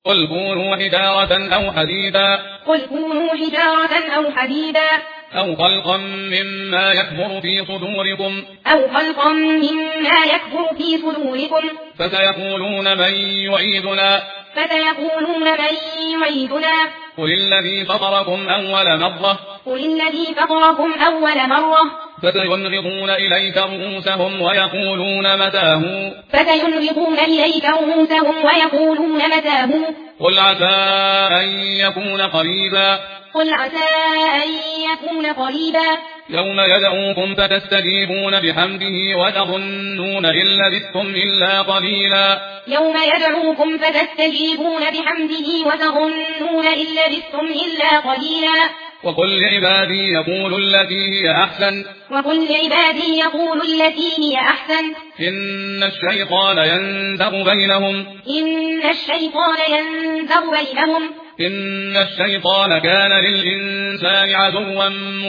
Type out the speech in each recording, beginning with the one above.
قل كونوا حجارة أو حديدا أو خلقا مما يكبر في صدوركم فسيقولون من يعيدنا قل الذي فطركم أول مرة فسينغضون إليك رؤوسهم ويقولون متى هو قل عسى أن يكون قريبا يوم يدعوكم فتستجيبون بحمده وتظنون إن لبثتم إلا قليلا وقل لعبادي يقولوا التي هي أحسن إن الشيطان ينزغ بينهم إن الشيطان كان للإنسان عدوا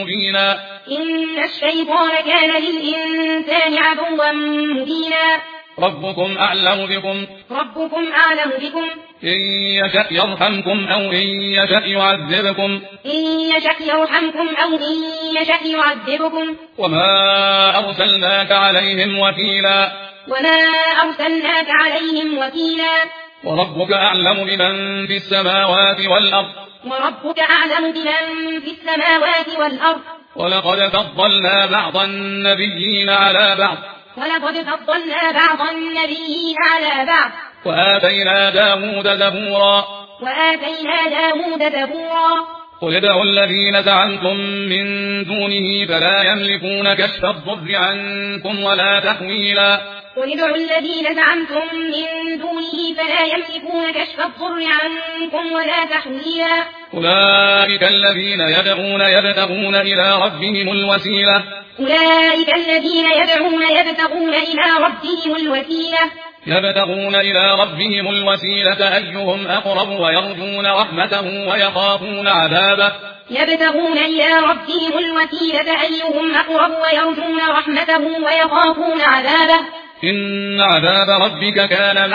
مبينا ربكم أعلم بكم إن يشأ يرحمكم أو إن يشأ يعذبكم وما أرسلناك عليهم وكيلا وربك أعلم بمن في السماوات والأرض ولقد فضلنا بعض النبيين على بعض وآتينا داود زبورا قل ادعوا الذين زعمتم من دونه فلا يملكون كشف الضر عنكم ولا تحويلا أولئك الذين يدعون يبتغون إلى ربهم الوسيلة أيهم أقرب ويرجون رحمته ويخافون عذابه إن عذاب ربك كان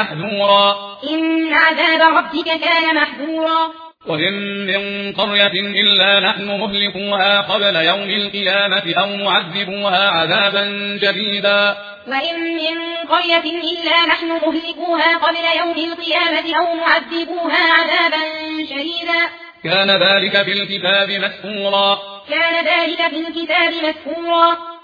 محذورا وإن من قرية إلا نحن مهلكوها قبل يوم القيامة أو معذبوها عذابا شديدا كان ذلك في الكتاب مسطورا